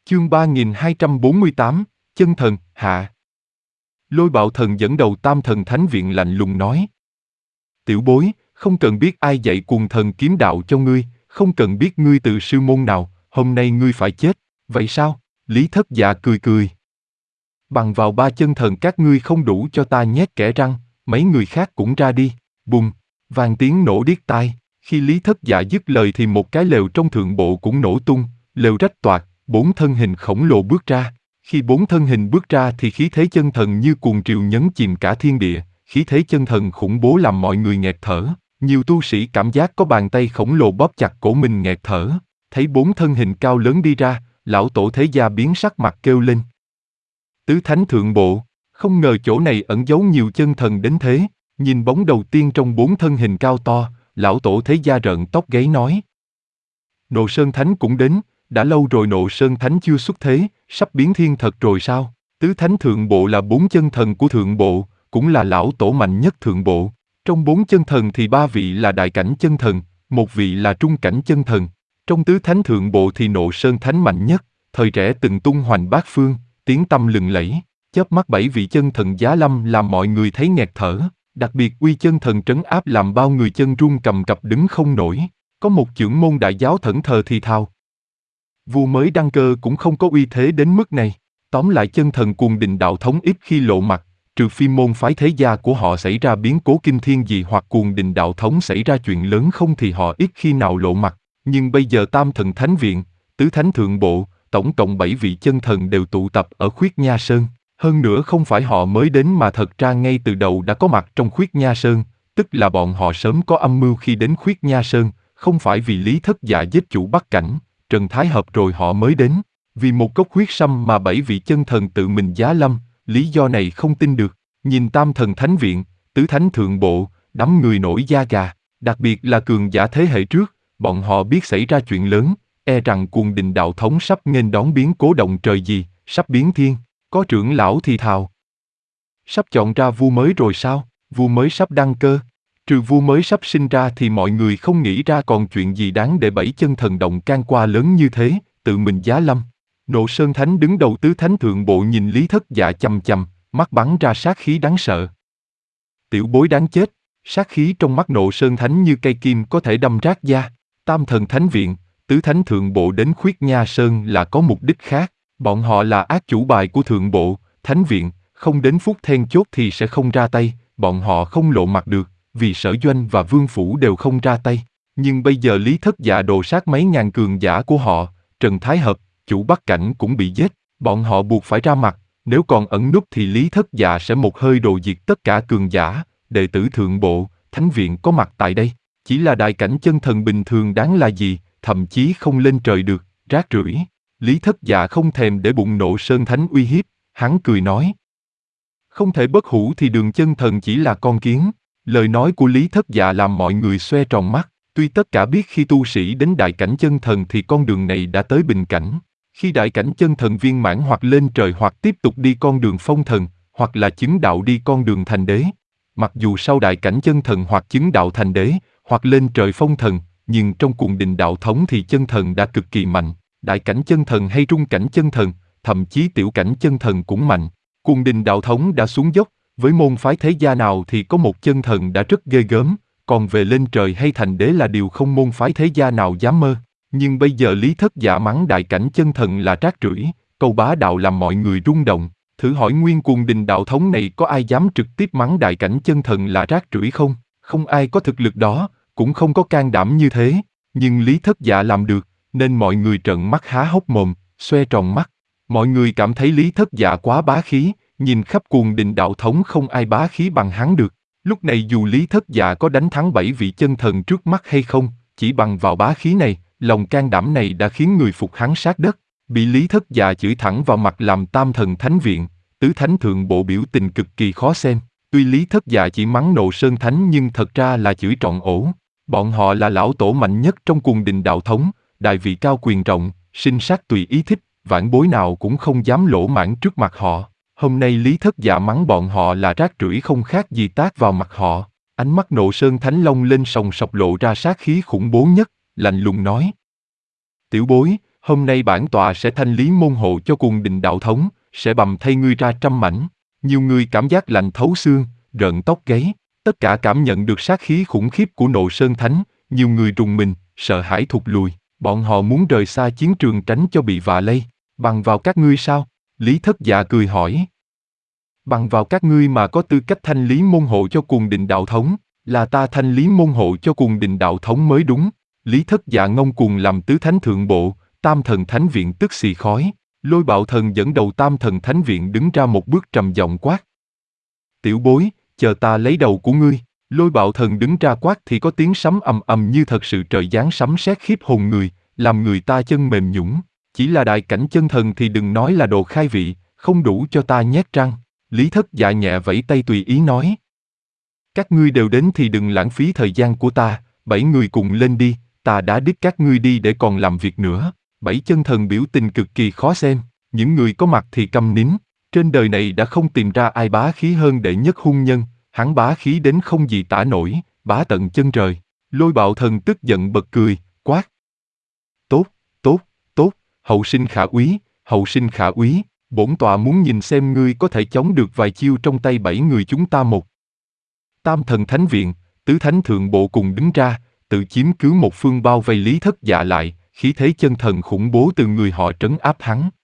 Chương 3248, Chân Thần, hạ. Lôi Bạo Thần dẫn đầu Tam Thần Thánh Viện lạnh lùng nói. Tiểu bối, không cần biết ai dạy Quần Thần kiếm đạo cho ngươi, không cần biết ngươi từ sư môn nào, hôm nay ngươi phải chết, vậy sao? Lý Thất Dạ cười cười. Bằng vào 3 chân thần các ngươi không đủ cho ta nhét kẽ răng, mấy người khác cũng ra đi, bùm, vang tiếng nổ điếc tai. Khi Lý Thất Dạ dứt lời thì một cái lều trong thượng bộ cũng nổ tung, lều rách toạc, 4 thân hình khổng lồ bước ra. Khi 4 thân hình bước ra thì khí thế chân thần như cuồng triều nhấn chìm cả thiên địa, khí thế chân thần khủng bố làm mọi người nghẹt thở. Nhiều tu sĩ cảm giác có bàn tay khổng lồ bóp chặt cổ mình nghẹt thở. Thấy 4 thân hình cao lớn đi ra, lão tổ thế gia biến sắc mặt kêu lên. Tứ Thánh Thượng Bộ, không ngờ chỗ này ẩn giấu nhiều chân thần đến thế. Nhìn bóng đầu tiên trong 4 thân hình cao to, lão tổ thế gia rợn tóc gáy nói. Nộ Sơn Thánh cũng đến, đã lâu rồi Nộ Sơn Thánh chưa xuất thế, sắp biến thiên thật rồi sao? Tứ Thánh Thượng Bộ là 4 chân thần của Thượng Bộ, cũng là lão tổ mạnh nhất Thượng Bộ. Trong 4 chân thần thì 3 vị là đại cảnh chân thần, 1 vị là trung cảnh chân thần. Trong Tứ Thánh Thượng Bộ thì Nộ Sơn Thánh mạnh nhất, thời trẻ từng tung hoành bát phương, tiếng tăm lừng lẫy. Chớp mắt 7 vị chân thần giá lâm làm mọi người thấy nghẹt thở. Đặc biệt uy chân thần trấn áp làm bao người chân run cầm cập đứng không nổi. Có một chưởng môn đại giáo thẫn thờ thì thào. Vua mới đăng cơ cũng không có uy thế đến mức này. Tóm lại chân thần Cuồng Đình đạo thống ít khi lộ mặt, trừ phi môn phái thế gia của họ xảy ra biến cố kinh thiên gì hoặc Cuồng Đình đạo thống xảy ra chuyện lớn không thì họ ít khi nào lộ mặt. Nhưng bây giờ Tam Thần Thánh Viện, Tứ Thánh Thượng Bộ, tổng cộng 7 vị chân thần đều tụ tập ở Khuyết Nha Sơn. Hơn nữa không phải họ mới đến mà thật ra ngay từ đầu đã có mặt trong Khuyết Nha Sơn, tức là bọn họ sớm có âm mưu khi đến Khuyết Nha Sơn, không phải vì Lý Thất Dạ giết chủ Bắc Cảnh, Trần Thái Hợp rồi họ mới đến. Vì một cốc huyết sâm mà 7 vị chân thần tự mình giá lâm, lý do này không tin được. Nhìn Tam Thần Thánh Viện, Tứ Thánh Thượng Bộ, đám người nổi da gà, đặc biệt là cường giả thế hệ trước, bọn họ biết xảy ra chuyện lớn, e rằng Cuồng Đình đạo thống sắp nghênh đón biến cố động trời gì, sắp biến thiên. Có trưởng lão thì thào. Sắp chọn ra vua mới rồi sao? Vua mới sắp đăng cơ. Trừ vua mới sắp sinh ra thì mọi người không nghĩ ra còn chuyện gì đáng để 7 chân thần động can qua lớn như thế, tự mình giá lâm. Nộ Sơn Thánh đứng đầu Tứ Thánh Thượng Bộ nhìn Lý Thất Dạ chằm chằm, mắt bắn ra sát khí đáng sợ. Tiểu bối đáng chết, sát khí trong mắt Nộ Sơn Thánh như cây kim có thể đâm rát da. Tam Thần Thánh Viện, Tứ Thánh Thượng Bộ đến Khuyết Nha Sơn là có mục đích khác. Bọn họ là ác chủ bài của Thượng Bộ, Thánh Viện, không đến phút then chốt thì sẽ không ra tay, bọn họ không lộ mặt được, vì Sở Doanh và Vương Phủ đều không ra tay. Nhưng bây giờ Lý Thất Dạ đồ sát mấy ngàn cường giả của họ, Trần Thái Hợp, chủ Bắc Cảnh cũng bị giết, bọn họ buộc phải ra mặt, nếu còn ẩn núp thì Lý Thất Dạ sẽ một hơi đồ diệt tất cả cường giả, đệ tử Thượng Bộ, Thánh Viện có mặt tại đây, chỉ là đại cảnh chân thần bình thường đáng là gì, thậm chí không lên trời được, rác rưởi. Lý Thất Dạ không thèm để bụng Nộ Sơn Thánh uy hiếp, hắn cười nói. Không thể bất hủ thì Đường chân thần chỉ là con kiến. Lời nói của Lý Thất Dạ làm mọi người xoe tròn mắt, tuy tất cả biết khi tu sĩ đến đại cảnh chân thần thì con đường này đã tới bình cảnh. Khi đại cảnh chân thần viên mãn hoặc lên trời hoặc tiếp tục đi con đường phong thần, hoặc là chứng đạo đi con đường thành đế. Mặc dù sau đại cảnh chân thần hoặc chứng đạo thành đế, hoặc lên trời phong thần, nhưng trong Cuồng Đình đạo thống thì chân thần đã cực kỳ mạnh. Đại cảnh chân thần hay trung cảnh chân thần, thậm chí tiểu cảnh chân thần cũng mạnh. Cuồng Đình đạo thống đã xuống dốc, với môn phái thế gia nào thì có một chân thần đã rất ghê gớm, còn về lên trời hay thành đế là điều không môn phái thế gia nào dám mơ. Nhưng bây giờ Lý Thất Dạ mắng đại cảnh chân thần là rác rưởi, câu bá đạo làm mọi người rung động. Thử hỏi nguyên Cuồng Đình đạo thống này có ai dám trực tiếp mắng đại cảnh chân thần là rác rưởi không? Không ai có thực lực đó, cũng không có can đảm như thế, nhưng Lý Thất Dạ làm được. Nên mọi người trợn mắt há hốc mồm, xoe tròn mắt. Mọi người cảm thấy Lý Thất Dạ quá bá khí, nhìn khắp Cuồng Đình đạo thống không ai bá khí bằng hắn được. Lúc này dù Lý Thất Dạ có đánh thắng 7 vị chân thần trước mắt hay không, chỉ bằng vào bá khí này, lòng can đảm này đã khiến người phục hắn sát đất. Bị Lý Thất Dạ chửi thẳng vào mặt làm Tam Thần Thánh Viện, Tứ Thánh Thượng Bộ biểu tình cực kỳ khó xem. Tuy Lý Thất Dạ chỉ mắng Nộ Sơn Thánh nhưng thật ra là chửi trọn ổ. Bọn họ là lão tổ mạnh nhất trong Cuồng Đình đạo thống, đại vị cao quyền rộng, sinh sát tùy ý thích, vãn bối nào cũng không dám lỗ mãng trước mặt họ. Hôm nay Lý Thất Dạ mắng bọn họ là rác rưởi không khác gì tát vào mặt họ. Ánh mắt Nộ Sơn Thánh Long lên sòng sọc lộ ra sát khí khủng bố nhất, lạnh lùng nói. Tiểu bối, Hôm nay bản tọa sẽ thanh lý môn hộ cho Cuồng Đình đạo thống, sẽ bầm thay ngươi ra trăm mảnh. Nhiều người cảm giác lạnh thấu xương, rợn tóc gáy. Tất cả cảm nhận được sát khí khủng khiếp của Nộ Sơn Thánh, nhiều người rùng mình, sợ hãi thụt lùi. Bọn họ muốn rời xa chiến trường tránh cho bị vạ lây. Bằng vào các ngươi sao? Lý Thất Dạ cười hỏi. Bằng vào các ngươi mà có tư cách thanh lý môn hộ cho Cuồng Đình đạo thống, là ta thanh lý môn hộ cho Cuồng Đình đạo thống mới đúng. Lý Thất Dạ ngông cuồng làm tứ thánh thượng bộ, Tam Thần Thánh Viện tức xì khói. Lôi Bạo Thần dẫn đầu Tam Thần Thánh Viện đứng ra một bước trầm giọng quát. Tiểu bối, chờ ta lấy đầu của ngươi. Lôi Bạo Thần đứng ra quát thì có tiếng sấm ầm ầm như thật sự trời giáng sấm sét khiếp hồn người, làm người ta chân mềm nhũn. Chỉ là đại cảnh chân thần thì đừng nói là đồ khai vị, không đủ cho ta nhét răng. Lý Thất Dạ nhẹ vẫy tay tùy ý nói. Các ngươi đều đến thì đừng lãng phí thời gian của ta, 7 người cùng lên đi, ta đã đích các ngươi đi để còn làm việc nữa. 7 chân thần biểu tình cực kỳ khó xem, những người có mặt thì câm nín. Trên đời này đã không tìm ra ai bá khí hơn đệ nhất hung nhân, hắn bá khí đến không gì tả nổi, bá tận chân trời. Lôi Bạo Thần tức giận bật cười, quát. Tốt, tốt, tốt, hậu sinh khả úy, hậu sinh khả úy, bổn tọa muốn nhìn xem ngươi có thể chống được vài chiêu trong tay 7 người chúng ta một. Tam Thần Thánh Viện, tứ thánh thượng bộ cùng đứng ra, tự chiếm cứ một phương bao vây Lý Thất Dạ lại, khí thế chân thần khủng bố từ người họ trấn áp hắn.